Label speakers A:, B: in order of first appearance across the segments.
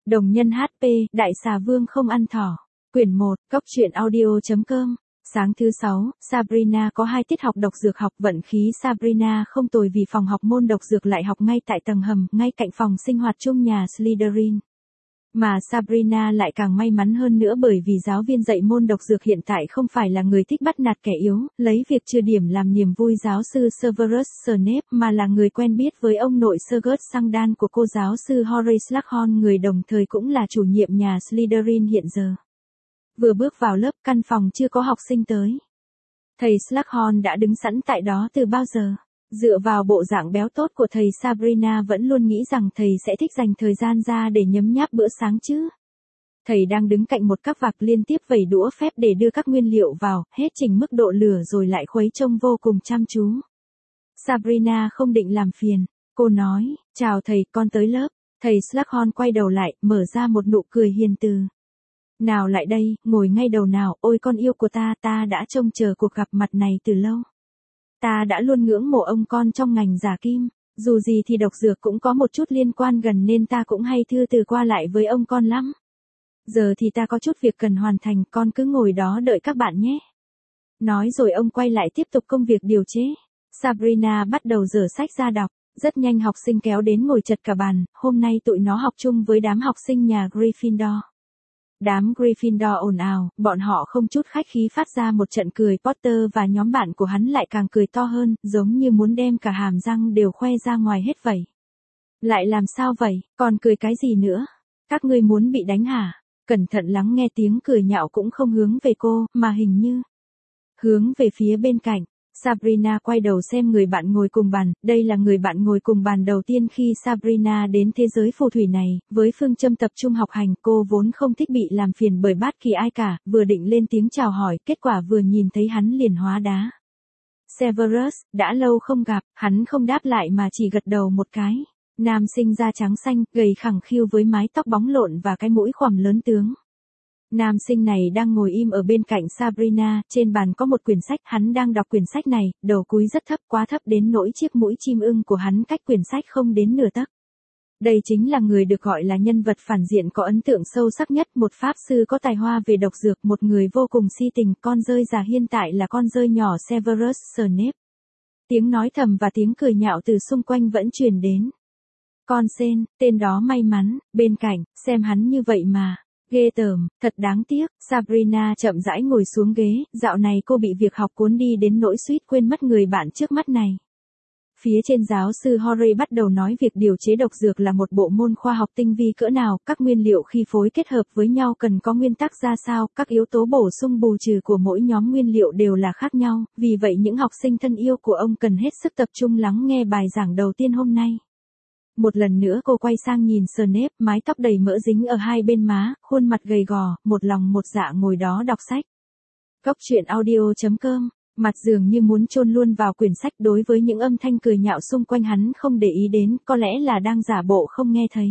A: Đồng nhân HP, Đại xà vương không ăn thỏ. Quyển 1, Cốc truyện audio.com. Sáng thứ 6, Sabrina có 2 tiết học độc dược học. Vận khí Sabrina không tồi vì phòng học môn độc dược lại học ngay tại tầng hầm, ngay cạnh phòng sinh hoạt chung nhà Slytherin. Mà Sabrina lại càng may mắn hơn nữa bởi vì giáo viên dạy môn độc dược hiện tại không phải là người thích bắt nạt kẻ yếu, lấy việc trừ điểm làm niềm vui giáo sư Severus Snape, mà là người quen biết với ông nội Sergeus Sangdan của cô giáo sư Horace Slughorn, người đồng thời cũng là chủ nhiệm nhà Slytherin hiện giờ. Vừa bước vào lớp, căn phòng chưa có học sinh tới. Thầy Slughorn đã đứng sẵn tại đó từ bao giờ. Dựa vào bộ dạng béo tốt của thầy, Sabrina vẫn luôn nghĩ rằng thầy sẽ thích dành thời gian ra để nhấm nháp bữa sáng chứ. Thầy đang đứng cạnh một các vạc liên tiếp vẩy đũa phép để đưa các nguyên liệu vào, hết chỉnh mức độ lửa rồi lại khuấy trông vô cùng chăm chú. Sabrina không định làm phiền. Cô nói, chào thầy, con tới lớp. Thầy Slughorn quay đầu lại, mở ra một nụ cười hiền từ. Nào lại đây, ngồi ngay đầu nào, ôi con yêu của ta đã trông chờ cuộc gặp mặt này từ lâu. Ta đã luôn ngưỡng mộ ông con trong ngành giả kim, dù gì thì độc dược cũng có một chút liên quan gần nên ta cũng hay thư từ qua lại với ông con lắm. Giờ thì ta có chút việc cần hoàn thành, con cứ ngồi đó đợi các bạn nhé. Nói rồi ông quay lại tiếp tục công việc điều chế. Sabrina bắt đầu dở sách ra đọc, rất nhanh học sinh kéo đến ngồi chật cả bàn, hôm nay tụi nó học chung với đám học sinh nhà Gryffindor. Đám Gryffindor ồn ào, bọn họ không chút khách khí phát ra một trận cười. Potter và nhóm bạn của hắn lại càng cười to hơn, giống như muốn đem cả hàm răng đều khoe ra ngoài hết vậy. Lại làm sao vậy, còn cười cái gì nữa? Các ngươi muốn bị đánh hả? Cẩn thận lắng nghe, tiếng cười nhạo cũng không hướng về cô, mà hình như hướng về phía bên cạnh. Sabrina quay đầu xem người bạn ngồi cùng bàn, đây là người bạn ngồi cùng bàn đầu tiên khi Sabrina đến thế giới phù thủy này, với phương châm tập trung học hành, cô vốn không thích bị làm phiền bởi bất kỳ ai cả, vừa định lên tiếng chào hỏi, kết quả vừa nhìn thấy hắn liền hóa đá. Severus, đã lâu không gặp, hắn không đáp lại mà chỉ gật đầu một cái. Nam sinh da trắng xanh, gầy khẳng khiu với mái tóc bóng lộn và cái mũi khoằm lớn tướng. Nam sinh này đang ngồi im ở bên cạnh Sabrina, trên bàn có một quyển sách, hắn đang đọc quyển sách này, đầu cúi rất thấp, quá thấp đến nỗi chiếc mũi chim ưng của hắn cách quyển sách không đến nửa tấc. Đây chính là người được gọi là nhân vật phản diện có ấn tượng sâu sắc nhất, một pháp sư có tài hoa về độc dược, một người vô cùng si tình, con rơi già hiện tại là con rơi nhỏ Severus Snape. Tiếng nói thầm và tiếng cười nhạo từ xung quanh vẫn truyền đến. Con sen, tên đó may mắn, bên cạnh, xem hắn như vậy mà. Ghê tởm, thật đáng tiếc. Sabrina chậm rãi ngồi xuống ghế, dạo này cô bị việc học cuốn đi đến nỗi suýt quên mất người bạn trước mắt này. Phía trên giáo sư Horry bắt đầu nói việc điều chế độc dược là một bộ môn khoa học tinh vi cỡ nào, các nguyên liệu khi phối kết hợp với nhau cần có nguyên tắc ra sao, các yếu tố bổ sung bù trừ của mỗi nhóm nguyên liệu đều là khác nhau, vì vậy những học sinh thân yêu của ông cần hết sức tập trung lắng nghe bài giảng đầu tiên hôm nay. Một lần nữa cô quay sang nhìn Snape, mái tóc đầy mỡ dính ở hai bên má, khuôn mặt gầy gò, một lòng một dạ ngồi đó đọc sách. Cốc truyện audio.com, mặt dường như muốn chôn luôn vào quyển sách. Đối với những âm thanh cười nhạo xung quanh hắn không để ý đến, có lẽ là đang giả bộ không nghe thấy.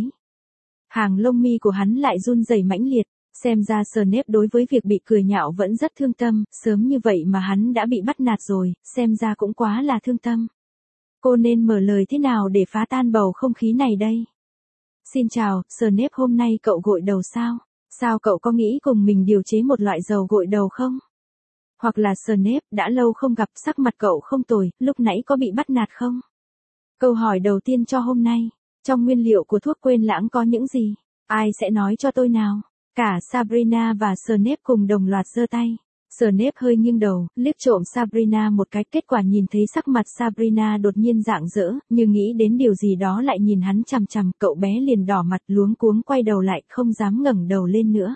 A: Hàng lông mi của hắn lại run rẩy mãnh liệt, xem ra Snape đối với việc bị cười nhạo vẫn rất thương tâm, sớm như vậy mà hắn đã bị bắt nạt rồi, xem ra cũng quá là thương tâm. Cô nên mở lời thế nào để phá tan bầu không khí này đây? Xin chào, Snape, hôm nay cậu gội đầu sao? Sao cậu có nghĩ cùng mình điều chế một loại dầu gội đầu không? Hoặc là Snape, đã lâu không gặp, sắc mặt cậu không tồi, lúc nãy có bị bắt nạt không? Câu hỏi đầu tiên cho hôm nay, trong nguyên liệu của thuốc quên lãng có những gì? Ai sẽ nói cho tôi nào? Cả Sabrina và Snape cùng đồng loạt giơ tay. Snape hơi nghiêng đầu, liếc trộm Sabrina một cái, kết quả nhìn thấy sắc mặt Sabrina đột nhiên rạng rỡ, như nghĩ đến điều gì đó lại nhìn hắn chằm chằm, cậu bé liền đỏ mặt luống cuống quay đầu lại, không dám ngẩng đầu lên nữa.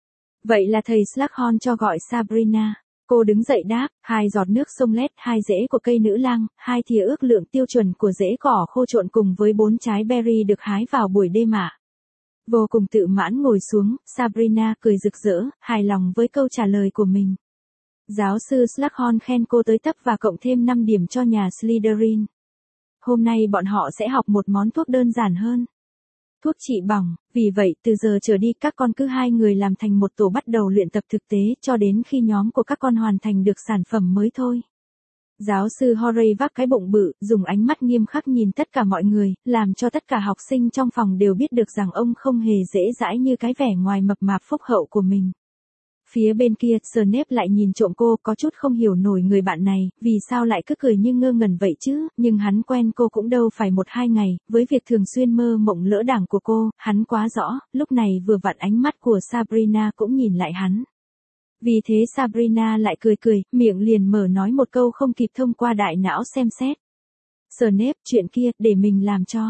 A: Vậy là thầy Slughorn cho gọi Sabrina. Cô đứng dậy đáp, 2 giọt nước sông lét, 2 rễ của cây nữ lang, 2 thìa ước lượng tiêu chuẩn của rễ cỏ khô trộn cùng với 4 trái berry được hái vào buổi đêm ạ. Vô cùng tự mãn ngồi xuống, Sabrina cười rực rỡ, hài lòng với câu trả lời của mình. Giáo sư Slughorn khen cô tới tấp và cộng thêm 5 điểm cho nhà Slytherin. Hôm nay bọn họ sẽ học một món thuốc đơn giản hơn. Thuốc trị bỏng, vì vậy từ giờ trở đi các con cứ 2 người làm thành một tổ bắt đầu luyện tập thực tế cho đến khi nhóm của các con hoàn thành được sản phẩm mới thôi. Giáo sư Horry vác cái bụng bự, dùng ánh mắt nghiêm khắc nhìn tất cả mọi người, làm cho tất cả học sinh trong phòng đều biết được rằng ông không hề dễ dãi như cái vẻ ngoài mập mạp phúc hậu của mình. Phía bên kia, Snape lại nhìn trộm cô, có chút không hiểu nổi người bạn này, vì sao lại cứ cười như ngơ ngẩn vậy chứ, nhưng hắn quen cô cũng đâu phải 1-2 ngày, với việc thường xuyên mơ mộng lỡ đảng của cô, hắn quá rõ, lúc này vừa vặn ánh mắt của Sabrina cũng nhìn lại hắn. Vì thế Sabrina lại cười cười, miệng liền mở nói một câu không kịp thông qua đại não xem xét. Snape, chuyện kia, để mình làm cho.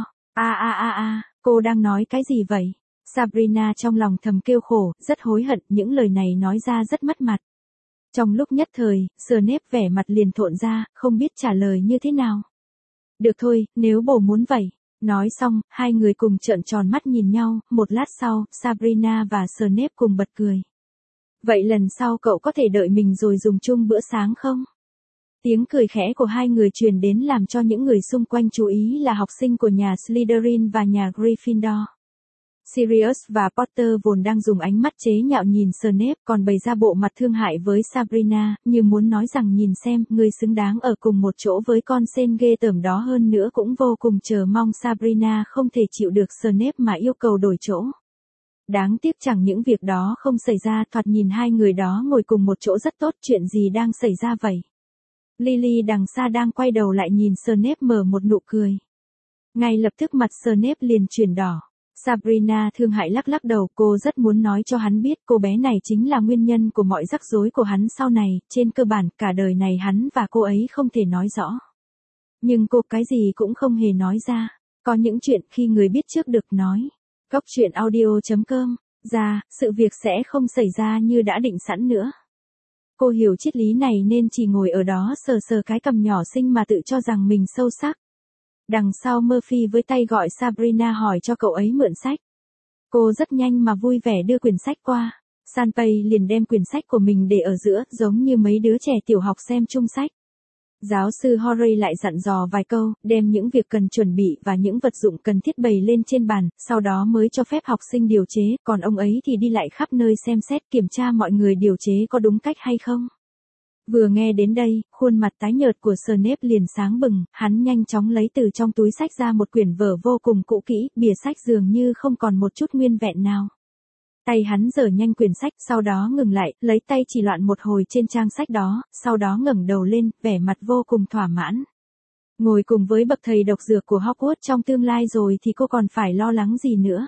A: Cô đang nói cái gì vậy? Sabrina trong lòng thầm kêu khổ, rất hối hận, những lời này nói ra rất mất mặt. Trong lúc nhất thời, Snape vẻ mặt liền thộn ra, không biết trả lời như thế nào. Được thôi, nếu bồ muốn vậy. Nói xong, hai người cùng trợn tròn mắt nhìn nhau, một lát sau, Sabrina và Snape cùng bật cười. Vậy lần sau cậu có thể đợi mình rồi dùng chung bữa sáng không? Tiếng cười khẽ của hai người truyền đến làm cho những người xung quanh chú ý là học sinh của nhà Slytherin và nhà Gryffindor. Sirius và Potter vốn đang dùng ánh mắt chế nhạo nhìn Snape còn bày ra bộ mặt thương hại với Sabrina, như muốn nói rằng nhìn xem, người xứng đáng ở cùng một chỗ với con sen ghê tởm đó hơn nữa cũng vô cùng chờ mong Sabrina không thể chịu được Snape mà yêu cầu đổi chỗ. Đáng tiếc chẳng những việc đó không xảy ra, thoạt nhìn hai người đó ngồi cùng một chỗ rất tốt, chuyện gì đang xảy ra vậy? Lily đằng xa đang quay đầu lại nhìn Snape mở một nụ cười. Ngay lập tức mặt Snape liền chuyển đỏ. Sabrina thương hại lắc lắc đầu, cô rất muốn nói cho hắn biết cô bé này chính là nguyên nhân của mọi rắc rối của hắn sau này, trên cơ bản cả đời này hắn và cô ấy không thể nói rõ. Nhưng cô cái gì cũng không hề nói ra, có những chuyện khi người biết trước được nói. Góc truyện audio.com, ra, sự việc sẽ không xảy ra như đã định sẵn nữa. Cô hiểu triết lý này nên chỉ ngồi ở đó sờ sờ cái cằm nhỏ xinh mà tự cho rằng mình sâu sắc. Đằng sau Murphy với tay gọi Sabrina hỏi cho cậu ấy mượn sách. Cô rất nhanh mà vui vẻ đưa quyển sách qua. Sanpei liền đem quyển sách của mình để ở giữa, giống như mấy đứa trẻ tiểu học xem chung sách. Giáo sư Horry lại dặn dò vài câu, đem những việc cần chuẩn bị và những vật dụng cần thiết bày lên trên bàn, sau đó mới cho phép học sinh điều chế, còn ông ấy thì đi lại khắp nơi xem xét kiểm tra mọi người điều chế có đúng cách hay không. Vừa nghe đến đây, khuôn mặt tái nhợt của Snape liền sáng bừng, hắn nhanh chóng lấy từ trong túi sách ra một quyển vở vô cùng cũ kỹ, bìa sách dường như không còn một chút nguyên vẹn nào. Tay hắn giở nhanh quyển sách, sau đó ngừng lại, lấy tay chỉ loạn một hồi trên trang sách đó, sau đó ngẩng đầu lên, vẻ mặt vô cùng thỏa mãn. Ngồi cùng với bậc thầy độc dược của Hogwarts trong tương lai rồi thì cô còn phải lo lắng gì nữa.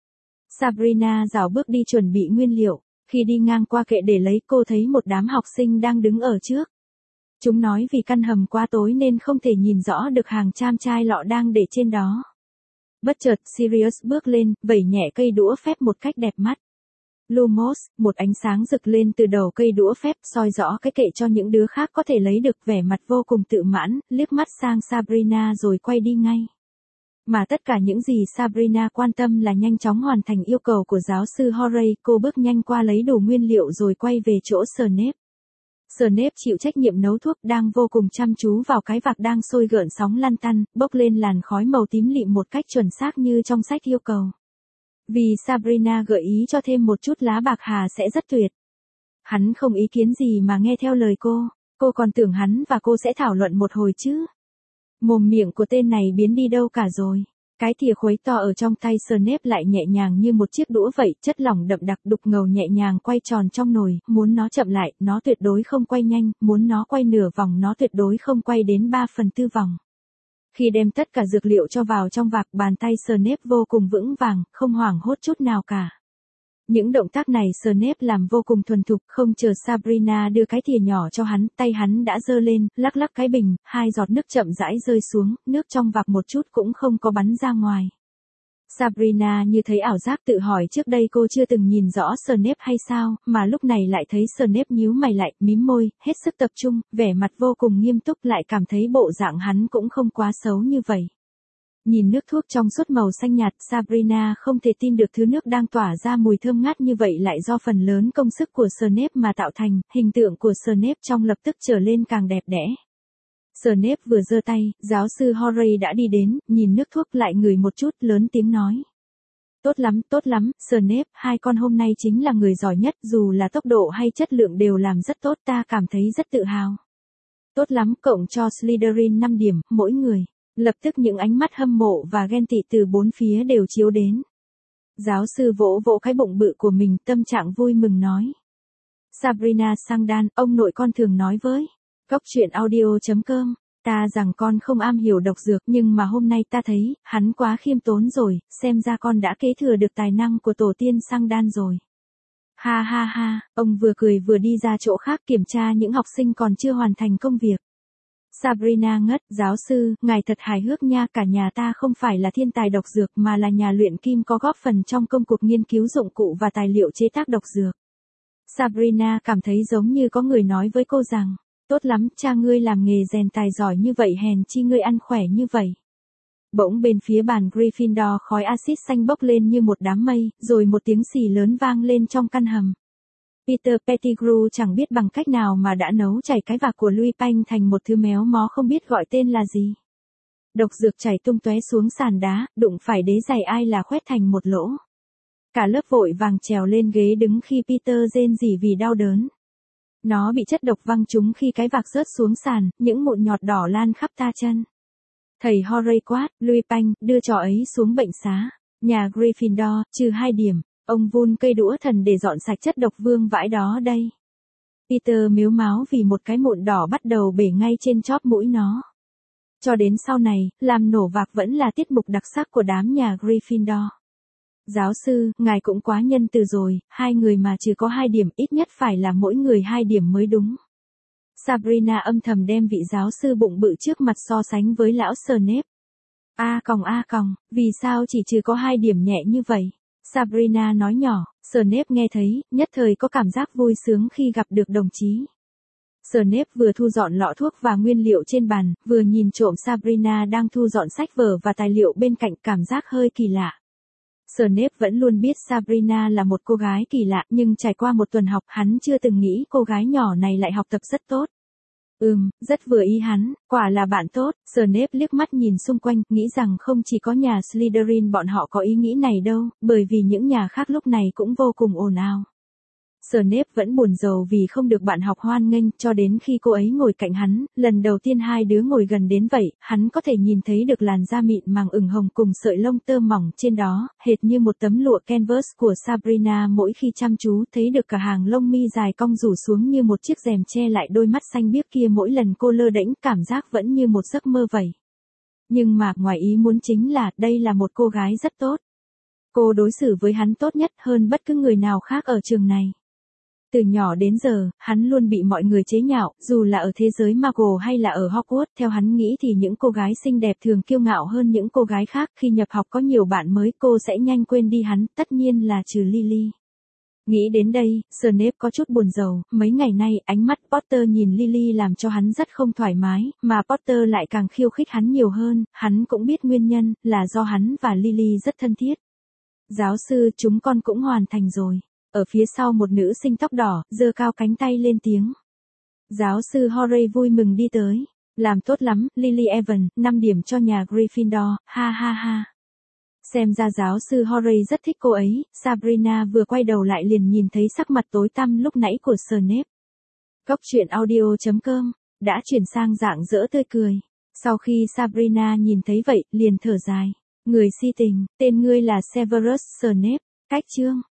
A: Sabrina rảo bước đi chuẩn bị nguyên liệu. Khi đi ngang qua kệ để lấy, cô thấy một đám học sinh đang đứng ở trước. Chúng nói vì căn hầm quá tối nên không thể nhìn rõ được hàng trăm chai lọ đang để trên đó. Bất chợt Sirius bước lên, vẩy nhẹ cây đũa phép một cách đẹp mắt. Lumos, một ánh sáng rực lên từ đầu cây đũa phép, soi rõ cái kệ cho những đứa khác có thể lấy được, vẻ mặt vô cùng tự mãn, liếc mắt sang Sabrina rồi quay đi ngay. Mà tất cả những gì Sabrina quan tâm là nhanh chóng hoàn thành yêu cầu của giáo sư Horry, cô bước nhanh qua lấy đủ nguyên liệu rồi quay về chỗ Snape. Snape chịu trách nhiệm nấu thuốc, đang vô cùng chăm chú vào cái vạc đang sôi gợn sóng lăn tăn, bốc lên làn khói màu tím lịm một cách chuẩn xác như trong sách yêu cầu. Vì Sabrina gợi ý cho thêm một chút lá bạc hà sẽ rất tuyệt. Hắn không ý kiến gì mà nghe theo lời cô còn tưởng hắn và cô sẽ thảo luận một hồi chứ. Mồm miệng của tên này biến đi đâu cả rồi. Cái thìa khuấy to ở trong tay Snape lại nhẹ nhàng như một chiếc đũa vậy, chất lỏng đậm đặc đục ngầu nhẹ nhàng quay tròn trong nồi, muốn nó chậm lại, nó tuyệt đối không quay nhanh, muốn nó quay nửa vòng nó tuyệt đối không quay đến 3/4 vòng. Khi đem tất cả dược liệu cho vào trong vạc, bàn tay Snape vô cùng vững vàng, không hoảng hốt chút nào cả. Những động tác này Snape làm vô cùng thuần thục, không chờ Sabrina đưa cái thìa nhỏ cho hắn, tay hắn đã giơ lên, lắc lắc cái bình, 2 giọt nước chậm rãi rơi xuống, nước trong vạc một chút cũng không có bắn ra ngoài. Sabrina như thấy ảo giác, tự hỏi trước đây cô chưa từng nhìn rõ Snape hay sao, mà lúc này lại thấy Snape nhíu mày lại, mím môi, hết sức tập trung, vẻ mặt vô cùng nghiêm túc, lại cảm thấy bộ dạng hắn cũng không quá xấu như vậy. Nhìn nước thuốc trong suốt màu xanh nhạt, Sabrina không thể tin được thứ nước đang tỏa ra mùi thơm ngát như vậy lại do phần lớn công sức của Snape mà tạo thành, hình tượng của Snape trong lập tức trở lên càng đẹp đẽ. Snape vừa giơ tay, giáo sư Horry đã đi đến, nhìn nước thuốc lại ngửi một chút, lớn tiếng nói. Tốt lắm, Snape, hai con hôm nay chính là người giỏi nhất, dù là tốc độ hay chất lượng đều làm rất tốt, ta cảm thấy rất tự hào. Tốt lắm, cộng cho Slytherin 5 điểm, mỗi người. Lập tức những ánh mắt hâm mộ và ghen tị từ bốn phía đều chiếu đến. Giáo sư vỗ vỗ cái bụng bự của mình, tâm trạng vui mừng nói. Sabrina Sangdan, ông nội con thường nói với. Góc chuyện audio.com. Ta rằng con không am hiểu độc dược nhưng mà hôm nay ta thấy, hắn quá khiêm tốn rồi, xem ra con đã kế thừa được tài năng của tổ tiên Sangdan rồi. Ha ha ha, ông vừa cười vừa đi ra chỗ khác kiểm tra những học sinh còn chưa hoàn thành công việc. Sabrina ngất, giáo sư, ngài thật hài hước nha, cả nhà ta không phải là thiên tài độc dược mà là nhà luyện kim có góp phần trong công cuộc nghiên cứu dụng cụ và tài liệu chế tác độc dược. Sabrina cảm thấy giống như có người nói với cô rằng, tốt lắm, cha ngươi làm nghề rèn tài giỏi như vậy hèn chi ngươi ăn khỏe như vậy. Bỗng bên phía bàn Gryffindor khói axit xanh bốc lên như một đám mây, rồi một tiếng xì lớn vang lên trong căn hầm. Peter Pettigrew chẳng biết bằng cách nào mà đã nấu chảy cái vạc của Lupin thành một thứ méo mó không biết gọi tên là gì. Độc dược chảy tung tóe xuống sàn đá, đụng phải đế giày ai là khoét thành một lỗ. Cả lớp vội vàng trèo lên ghế đứng khi Peter rên rỉ vì đau đớn. Nó bị chất độc văng trúng khi cái vạc rớt xuống sàn, những mụn nhọt đỏ lan khắp ta chân. Thầy Horray quát, Lupin, đưa trò ấy xuống bệnh xá. Nhà Gryffindor, trừ 2 điểm. Ông vun cây đũa thần để dọn sạch chất độc vương vãi đó đây. Peter mếu máo vì một cái mụn đỏ bắt đầu bể ngay trên chóp mũi nó. Cho đến sau này, làm nổ vạc vẫn là tiết mục đặc sắc của đám nhà Gryffindor. Giáo sư, ngài cũng quá nhân từ rồi, 2 người mà chỉ có 2 điểm ít nhất phải là mỗi người 2 điểm mới đúng. Sabrina âm thầm đem vị giáo sư bụng bự trước mặt so sánh với lão Snape. A còng, vì sao chỉ trừ có 2 điểm nhẹ như vậy? Sabrina nói nhỏ, Snape nghe thấy, nhất thời có cảm giác vui sướng khi gặp được đồng chí. Snape vừa thu dọn lọ thuốc và nguyên liệu trên bàn, vừa nhìn trộm Sabrina đang thu dọn sách vở và tài liệu bên cạnh, cảm giác hơi kỳ lạ. Snape vẫn luôn biết Sabrina là một cô gái kỳ lạ nhưng trải qua một tuần học hắn chưa từng nghĩ cô gái nhỏ này lại học tập rất tốt. Rất vừa ý hắn, quả là bạn tốt. Snape liếc mắt nhìn xung quanh, nghĩ rằng không chỉ có nhà Slytherin bọn họ có ý nghĩ này đâu, bởi vì những nhà khác lúc này cũng vô cùng ồn ào. Snape vẫn buồn rầu vì không được bạn học hoan nghênh, cho đến khi cô ấy ngồi cạnh hắn, lần đầu tiên hai đứa ngồi gần đến vậy, hắn có thể nhìn thấy được làn da mịn màng ửng hồng cùng sợi lông tơ mỏng trên đó, hệt như một tấm lụa canvas của Sabrina mỗi khi chăm chú thấy được cả hàng lông mi dài cong rủ xuống như một chiếc rèm che lại đôi mắt xanh biếc kia mỗi lần cô lơ đễnh, cảm giác vẫn như một giấc mơ vậy. Nhưng mà ngoài ý muốn chính là, đây là một cô gái rất tốt. Cô đối xử với hắn tốt nhất hơn bất cứ người nào khác ở trường này. Từ nhỏ đến giờ, hắn luôn bị mọi người chế nhạo, dù là ở thế giới Muggle hay là ở Hogwarts. Theo hắn nghĩ thì những cô gái xinh đẹp thường kiêu ngạo hơn những cô gái khác. Khi nhập học có nhiều bạn mới, cô sẽ nhanh quên đi hắn, tất nhiên là trừ Lily. Nghĩ đến đây, Snape có chút buồn rầu. Mấy ngày nay, ánh mắt Potter nhìn Lily làm cho hắn rất không thoải mái, mà Potter lại càng khiêu khích hắn nhiều hơn. Hắn cũng biết nguyên nhân, là do hắn và Lily rất thân thiết. Giáo sư, chúng con cũng hoàn thành rồi. Ở phía sau một nữ sinh tóc đỏ, giơ cao cánh tay lên tiếng. Giáo sư Horray vui mừng đi tới. Làm tốt lắm, Lily Evans, 5 điểm cho nhà Gryffindor, ha ha ha. Xem ra giáo sư Horray rất thích cô ấy. Sabrina vừa quay đầu lại liền nhìn thấy sắc mặt tối tăm lúc nãy của Snape. Góc chuyện audio.com đã chuyển sang dạng dỡ tươi cười. Sau khi Sabrina nhìn thấy vậy, liền thở dài. Người si tình, tên ngươi là Severus Snape. Cách chương